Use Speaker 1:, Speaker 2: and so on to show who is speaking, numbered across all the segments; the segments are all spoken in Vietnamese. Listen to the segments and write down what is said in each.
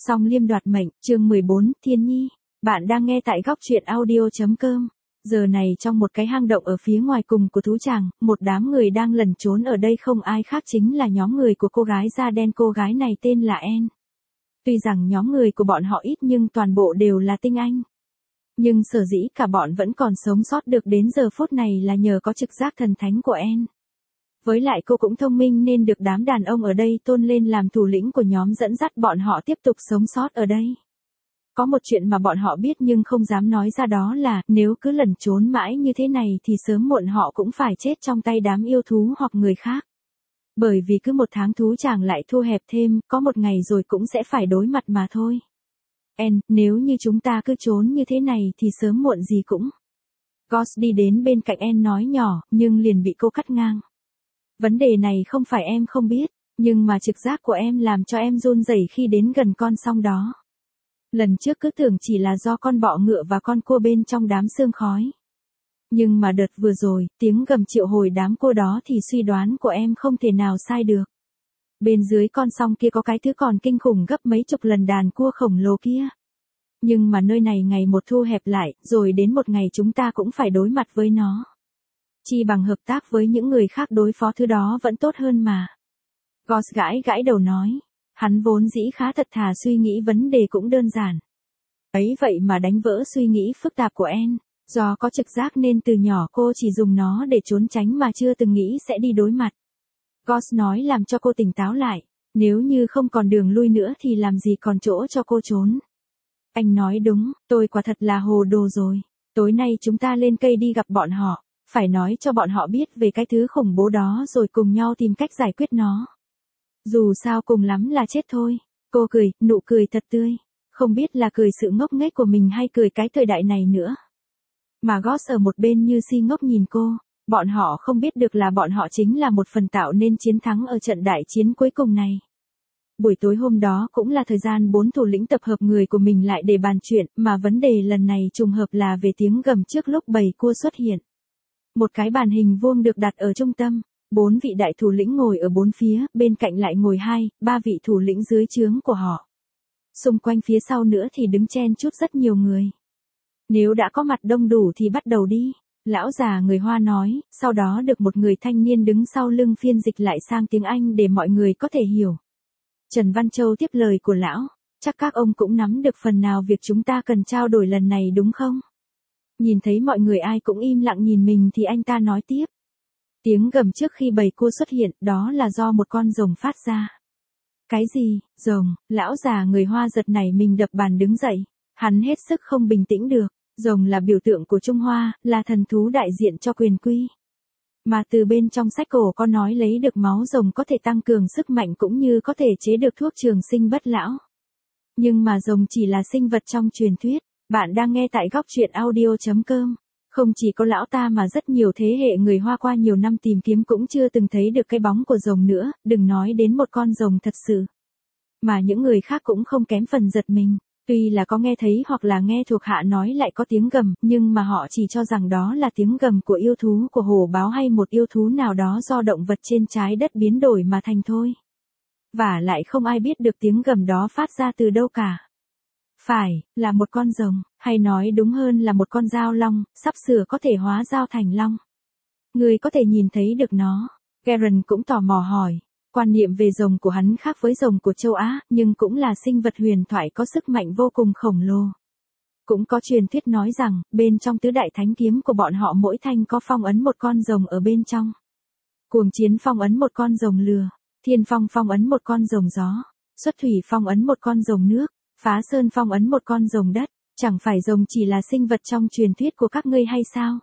Speaker 1: Song Liêm đoạt mệnh, chương 14, Thiên Nhi. Bạn đang nghe tại góc truyện audio.com. Giờ này trong một cái hang động ở phía ngoài cùng của thú tràng, một đám người đang lẩn trốn ở đây không ai khác chính là nhóm người của cô gái da đen. Cô gái này tên là En. Tuy rằng nhóm người của bọn họ ít nhưng toàn bộ đều là tinh anh. Nhưng sở dĩ cả bọn vẫn còn sống sót được đến giờ phút này là nhờ có trực giác thần thánh của En. Với lại cô cũng thông minh nên được đám đàn ông ở đây tôn lên làm thủ lĩnh của nhóm dẫn dắt bọn họ tiếp tục sống sót ở đây. Có một chuyện mà bọn họ biết nhưng không dám nói ra, đó là nếu cứ lẩn trốn mãi như thế này thì sớm muộn họ cũng phải chết trong tay đám yêu thú hoặc người khác. Bởi vì cứ một tháng thú tràng lại thu hẹp thêm, có một ngày rồi cũng sẽ phải đối mặt mà thôi. En, nếu như chúng ta cứ trốn như thế này thì sớm muộn gì cũng. Ghost đi đến bên cạnh En nói nhỏ, nhưng liền bị cô cắt ngang. Vấn đề này không phải em không biết, nhưng mà trực giác của em làm cho em run rẩy khi đến gần con song đó. Lần trước cứ tưởng chỉ là do con bọ ngựa và con cua bên trong đám sương khói. Nhưng mà đợt vừa rồi, tiếng gầm triệu hồi đám cua đó thì suy đoán của em không thể nào sai được. Bên dưới con song kia có cái thứ còn kinh khủng gấp mấy chục lần đàn cua khổng lồ kia. Nhưng mà nơi này ngày một thu hẹp lại, rồi đến một ngày chúng ta cũng phải đối mặt với nó. Chi bằng hợp tác với những người khác đối phó thứ đó vẫn tốt hơn mà. Ghost gãi đầu nói. Hắn vốn dĩ khá thật thà, suy nghĩ vấn đề cũng đơn giản. Ấy vậy mà đánh vỡ suy nghĩ phức tạp của En. Do có trực giác nên từ nhỏ cô chỉ dùng nó để trốn tránh mà chưa từng nghĩ sẽ đi đối mặt. Ghost nói làm cho cô tỉnh táo lại. Nếu như không còn đường lui nữa thì làm gì còn chỗ cho cô trốn. Anh nói đúng, tôi quả thật là hồ đồ rồi. Tối nay chúng ta lên cây đi gặp bọn họ. Phải nói cho bọn họ biết về cái thứ khủng bố đó rồi cùng nhau tìm cách giải quyết nó. Dù sao cùng lắm là chết thôi. Cô cười, nụ cười thật tươi. Không biết là cười sự ngốc nghếch của mình hay cười cái thời đại này nữa. Mà Ghost ở một bên như si ngốc nhìn cô. Bọn họ không biết được là bọn họ chính là một phần tạo nên chiến thắng ở trận đại chiến cuối cùng này. Buổi tối hôm đó cũng là thời gian 4 thủ lĩnh tập hợp người của mình lại để bàn chuyện, mà vấn đề lần này trùng hợp là về tiếng gầm trước lúc bầy cua xuất hiện. Một cái bàn hình vuông được đặt ở trung tâm, 4 vị đại thủ lĩnh ngồi ở 4 phía, bên cạnh lại ngồi 2, 3 vị thủ lĩnh dưới trướng của họ. Xung quanh phía sau nữa thì đứng chen chúc rất nhiều người. Nếu đã có mặt đông đủ thì bắt đầu đi, lão già người Hoa nói, sau đó được một người thanh niên đứng sau lưng phiên dịch lại sang tiếng Anh để mọi người có thể hiểu. Trần Văn Châu tiếp lời của lão, chắc các ông cũng nắm được phần nào việc chúng ta cần trao đổi lần này đúng không? Nhìn thấy mọi người ai cũng im lặng nhìn mình thì anh ta nói tiếp. Tiếng gầm trước khi bầy cua xuất hiện đó là do một con rồng phát ra. Cái gì, rồng? Lão già người Hoa giật nảy mình đập bàn đứng dậy. Hắn hết sức không bình tĩnh được. Rồng là biểu tượng của Trung Hoa, là thần thú đại diện cho quyền quy. Mà từ bên trong sách cổ có nói lấy được máu rồng có thể tăng cường sức mạnh cũng như có thể chế được thuốc trường sinh bất lão. Nhưng mà rồng chỉ là sinh vật trong truyền thuyết. Bạn đang nghe tại góc truyện audio.com. Không chỉ có lão ta mà rất nhiều thế hệ người Hoa qua nhiều năm tìm kiếm cũng chưa từng thấy được cái bóng của rồng nữa, đừng nói đến một con rồng thật sự. Mà những người khác cũng không kém phần giật mình. Tuy là có nghe thấy hoặc là nghe thuộc hạ nói lại có tiếng gầm, nhưng mà họ chỉ cho rằng đó là tiếng gầm của yêu thú của hổ báo hay một yêu thú nào đó do động vật trên trái đất biến đổi mà thành thôi. Và lại không ai biết được tiếng gầm đó phát ra từ đâu cả. Phải, là một con rồng, hay nói đúng hơn là một con dao long, sắp sửa có thể hóa dao thành long. Người có thể nhìn thấy được nó. Garen cũng tò mò hỏi. Quan niệm về rồng của hắn khác với rồng của châu Á, nhưng cũng là sinh vật huyền thoại có sức mạnh vô cùng khổng lồ. Cũng có truyền thuyết nói rằng, bên trong tứ đại thánh kiếm của bọn họ mỗi thanh có phong ấn một con rồng ở bên trong. Cuồng chiến phong ấn một con rồng lửa, thiên phong phong ấn một con rồng gió, xuất thủy phong ấn một con rồng nước, phá sơn phong ấn một con rồng đất. Chẳng phải rồng chỉ là sinh vật trong truyền thuyết của các ngươi hay sao?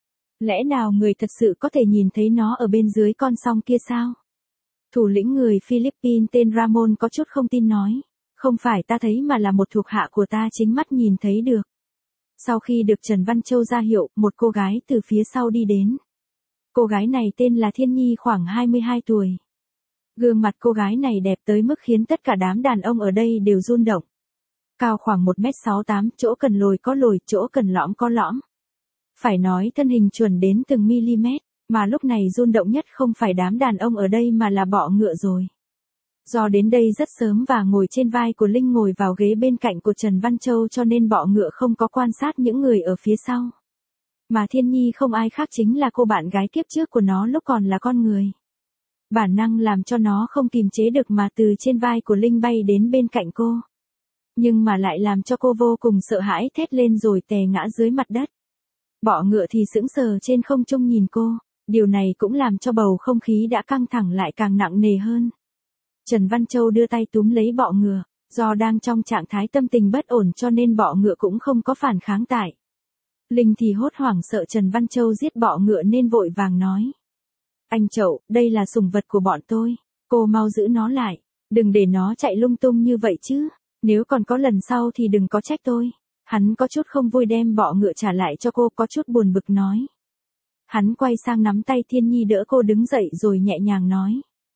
Speaker 1: Lẽ nào người thật sự có thể nhìn thấy nó ở bên dưới con song kia sao? Thủ lĩnh người Philippines tên Ramon có chút không tin nói. Không phải ta thấy mà là một thuộc hạ của ta chính mắt nhìn thấy được. Sau khi được Trần Văn Châu ra hiệu, một cô gái từ phía sau đi đến. Cô gái này tên là Thiên Nhi, khoảng 22 tuổi. Gương mặt cô gái này đẹp tới mức khiến tất cả đám đàn ông ở đây đều run động. Cao khoảng 1m68, chỗ cần lồi có lồi, chỗ cần lõm có lõm. Phải nói thân hình chuẩn đến từng mm, mà lúc này rung động nhất không phải đám đàn ông ở đây mà là bọ ngựa rồi. Do đến đây rất sớm và ngồi trên vai của Linh ngồi vào ghế bên cạnh của Trần Văn Châu cho nên bọ ngựa không có quan sát những người ở phía sau. Mà Thiên Nhi không ai khác chính là cô bạn gái kiếp trước của nó lúc còn là con người. Bản năng làm cho nó không kìm chế được mà từ trên vai của Linh bay đến bên cạnh cô. Nhưng mà lại làm cho cô vô cùng sợ hãi thét lên rồi tè ngã dưới mặt đất. Bọ ngựa thì sững sờ trên không trung nhìn cô, điều này cũng làm cho bầu không khí đã căng thẳng lại càng nặng nề hơn. Trần Văn Châu đưa tay túm lấy bọ ngựa, do đang trong trạng thái tâm tình bất ổn cho nên bọ ngựa cũng không có phản kháng tại. Linh thì hốt hoảng sợ Trần Văn Châu giết bọ ngựa nên vội vàng nói. Anh Chậu, đây là sủng vật của bọn tôi, cô mau giữ nó lại, đừng để nó chạy lung tung như vậy chứ, nếu còn có lần sau thì đừng có trách tôi. Hắn có chút không vui đem bọ ngựa trả lại cho cô, có chút buồn bực nói. Hắn quay sang nắm tay Thiên Nhi đỡ cô đứng dậy rồi nhẹ nhàng nói.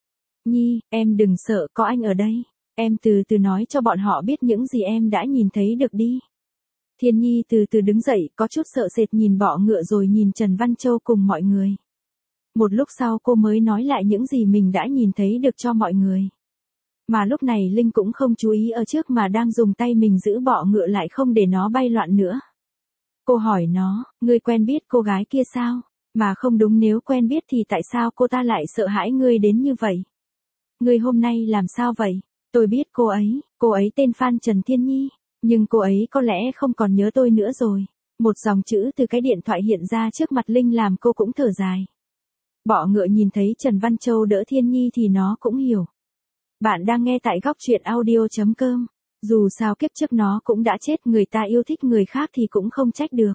Speaker 1: Nhi, em đừng sợ, có anh ở đây, em từ từ nói cho bọn họ biết những gì em đã nhìn thấy được đi. Thiên Nhi từ từ đứng dậy, có chút sợ sệt nhìn bọ ngựa rồi nhìn Trần Văn Châu cùng mọi người. Một lúc sau cô mới nói lại những gì mình đã nhìn thấy được cho mọi người. Mà lúc này Linh cũng không chú ý ở trước mà đang dùng tay mình giữ bọ ngựa lại không để nó bay loạn nữa. Cô hỏi nó, ngươi quen biết cô gái kia sao? Mà không đúng, nếu quen biết thì tại sao cô ta lại sợ hãi ngươi đến như vậy? Ngươi hôm nay làm sao vậy? Tôi biết cô ấy tên Phan Trần Thiên Nhi, nhưng cô ấy có lẽ không còn nhớ tôi nữa rồi. Một dòng chữ từ cái điện thoại hiện ra trước mặt Linh làm cô cũng thở dài. Bọ ngựa nhìn thấy Trần Văn Châu đỡ Thiên Nhi thì nó cũng hiểu. Bạn đang nghe tại góc truyện audio.com. Dù sao kiếp trước nó cũng đã chết, người ta yêu thích người khác thì cũng không trách được.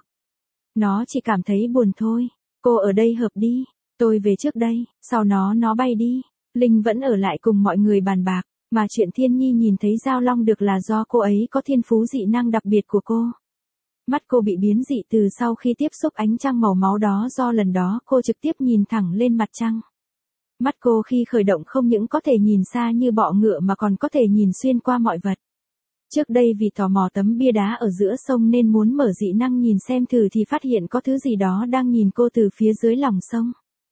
Speaker 1: Nó chỉ cảm thấy buồn thôi. Cô ở đây hợp đi, tôi về trước đây, sau nó bay đi. Linh vẫn ở lại cùng mọi người bàn bạc, mà chuyện Thiên Nhi nhìn thấy Giao Long được là do cô ấy có thiên phú dị năng đặc biệt của cô. Mắt cô bị biến dị từ sau khi tiếp xúc ánh trăng màu máu đó, do lần đó cô trực tiếp nhìn thẳng lên mặt trăng. Mắt cô khi khởi động không những có thể nhìn xa như bọ ngựa mà còn có thể nhìn xuyên qua mọi vật. Trước đây vì tò mò tấm bia đá ở giữa sông nên muốn mở dị năng nhìn xem thử thì phát hiện có thứ gì đó đang nhìn cô từ phía dưới lòng sông.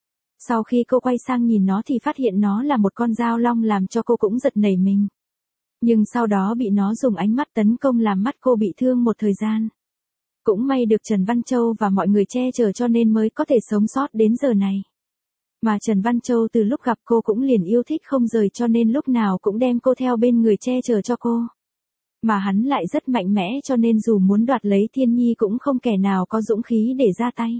Speaker 1: Sau khi cô quay sang nhìn nó thì phát hiện nó là một con dao long làm cho cô cũng giật nảy mình. Nhưng sau đó bị nó dùng ánh mắt tấn công làm mắt cô bị thương một thời gian. Cũng may được Trần Văn Châu và mọi người che chở cho nên mới có thể sống sót đến giờ này. Mà Trần Văn Châu từ lúc gặp cô cũng liền yêu thích không rời cho nên lúc nào cũng đem cô theo bên người che chở cho cô. Mà hắn lại rất mạnh mẽ cho nên dù muốn đoạt lấy Thiên Nhi cũng không kẻ nào có dũng khí để ra tay.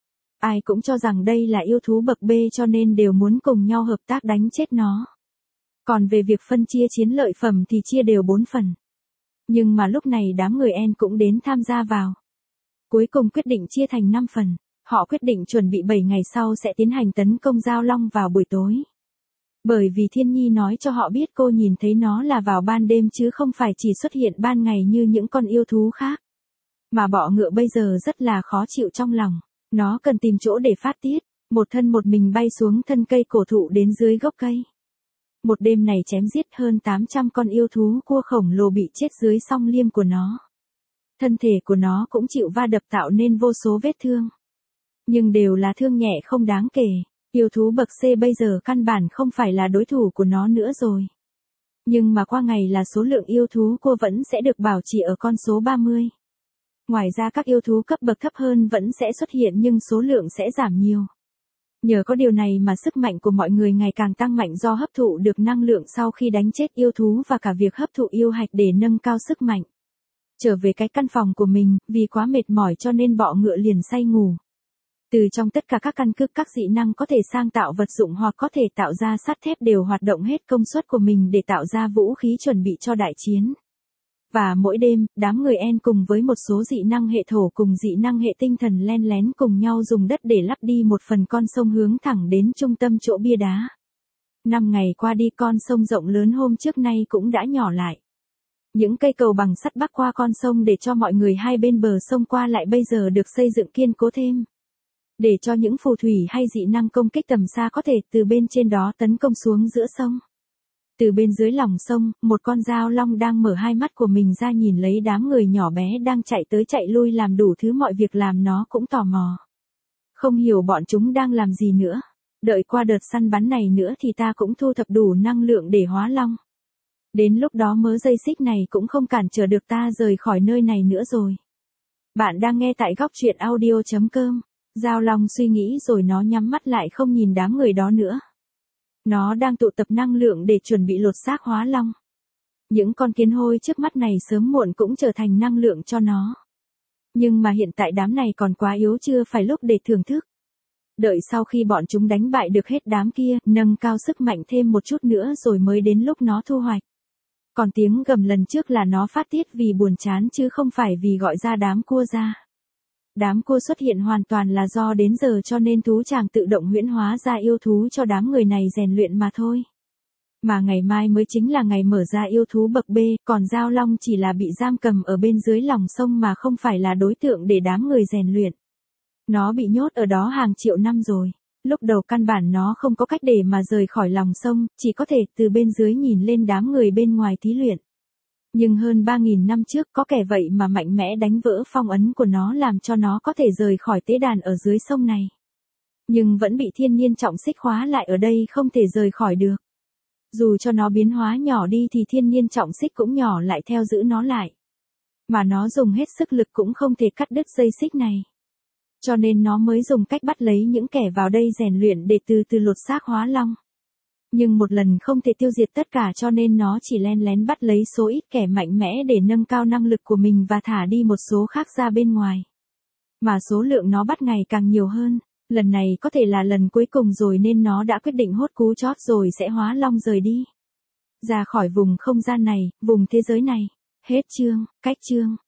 Speaker 1: Ai cũng cho rằng đây là yêu thú bậc B cho nên đều muốn cùng nhau hợp tác đánh chết nó. Còn về việc phân chia chiến lợi phẩm thì chia đều 4 phần. Nhưng mà lúc này đám người En cũng đến tham gia vào. Cuối cùng quyết định chia thành 5 phần. Họ quyết định chuẩn bị 7 ngày sau sẽ tiến hành tấn công Giao Long vào buổi tối. Bởi vì Thiên Nhi nói cho họ biết cô nhìn thấy nó là vào ban đêm chứ không phải chỉ xuất hiện ban ngày như những con yêu thú khác. Mà bọ ngựa bây giờ rất là khó chịu trong lòng. Nó cần tìm chỗ để phát tiết. Một thân một mình bay xuống thân cây cổ thụ đến dưới gốc cây. Một đêm này chém giết hơn 800 con yêu thú cua khổng lồ bị chết dưới song liêm của nó. Thân thể của nó cũng chịu va đập tạo nên vô số vết thương. Nhưng đều là thương nhẹ không đáng kể. Yêu thú bậc C bây giờ căn bản không phải là đối thủ của nó nữa rồi. Nhưng mà qua ngày là số lượng yêu thú cua vẫn sẽ được bảo trì ở con số 30. Ngoài ra các yêu thú cấp bậc thấp hơn vẫn sẽ xuất hiện nhưng số lượng sẽ giảm nhiều. Nhờ có điều này mà sức mạnh của mọi người ngày càng tăng mạnh do hấp thụ được năng lượng sau khi đánh chết yêu thú và cả việc hấp thụ yêu hạch để nâng cao sức mạnh. Trở về cái căn phòng của mình, vì quá mệt mỏi cho nên bọ ngựa liền say ngủ. Từ trong tất cả các căn cứ các dị năng có thể sang tạo vật dụng hoặc có thể tạo ra sắt thép đều hoạt động hết công suất của mình để tạo ra vũ khí chuẩn bị cho đại chiến. Và mỗi đêm, đám người En cùng với một số dị năng hệ thổ cùng dị năng hệ tinh thần len lén cùng nhau dùng đất để lấp đi một phần con sông hướng thẳng đến trung tâm chỗ bia đá. 5 ngày qua đi con sông rộng lớn hôm trước nay cũng đã nhỏ lại. Những cây cầu bằng sắt bắc qua con sông để cho mọi người hai bên bờ sông qua lại bây giờ được xây dựng kiên cố thêm. Để cho những phù thủy hay dị năng công kích tầm xa có thể từ bên trên đó tấn công xuống giữa sông. Từ bên dưới lòng sông, một con dao long đang mở hai mắt của mình ra nhìn lấy đám người nhỏ bé đang chạy tới chạy lui làm đủ thứ mọi việc làm nó cũng tò mò. Không hiểu bọn chúng đang làm gì nữa. Đợi qua đợt săn bắn này nữa thì ta cũng thu thập đủ năng lượng để hóa long. Đến lúc đó mớ dây xích này cũng không cản trở được ta rời khỏi nơi này nữa rồi. Bạn đang nghe tại góc truyện audio.com. Giao Long suy nghĩ rồi nó nhắm mắt lại không nhìn đám người đó nữa. Nó đang tụ tập năng lượng để chuẩn bị lột xác hóa long. Những con kiến hôi trước mắt này sớm muộn cũng trở thành năng lượng cho nó. Nhưng mà hiện tại đám này còn quá yếu, chưa phải lúc để thưởng thức. Đợi sau khi bọn chúng đánh bại được hết đám kia, nâng cao sức mạnh thêm một chút nữa rồi mới đến lúc nó thu hoạch. Còn tiếng gầm lần trước là nó phát tiết vì buồn chán chứ không phải vì gọi ra đám cua ra. Đám cua xuất hiện hoàn toàn là do đến giờ cho nên thú chàng tự động huyễn hóa ra yêu thú cho đám người này rèn luyện mà thôi. Mà ngày mai mới chính là ngày mở ra yêu thú bậc B, còn Giao Long chỉ là bị giam cầm ở bên dưới lòng sông mà không phải là đối tượng để đám người rèn luyện. Nó bị nhốt ở đó hàng triệu năm rồi. Lúc đầu căn bản nó không có cách để mà rời khỏi lòng sông, chỉ có thể từ bên dưới nhìn lên đám người bên ngoài thí luyện. Nhưng hơn 3.000 năm trước có kẻ vậy mà mạnh mẽ đánh vỡ phong ấn của nó làm cho nó có thể rời khỏi tế đàn ở dưới sông này. Nhưng vẫn bị thiên nhiên trọng xích khóa lại ở đây không thể rời khỏi được. Dù cho nó biến hóa nhỏ đi thì thiên nhiên trọng xích cũng nhỏ lại theo giữ nó lại. Mà nó dùng hết sức lực cũng không thể cắt đứt dây xích này. Cho nên nó mới dùng cách bắt lấy những kẻ vào đây rèn luyện để từ từ lột xác hóa long. Nhưng một lần không thể tiêu diệt tất cả cho nên nó chỉ len lén bắt lấy số ít kẻ mạnh mẽ để nâng cao năng lực của mình và thả đi một số khác ra bên ngoài. Mà số lượng nó bắt ngày càng nhiều hơn, lần này có thể là lần cuối cùng rồi nên nó đã quyết định hốt cú chót rồi sẽ hóa long rời đi. Ra khỏi vùng không gian này, vùng thế giới này. Hết chương, cách chương.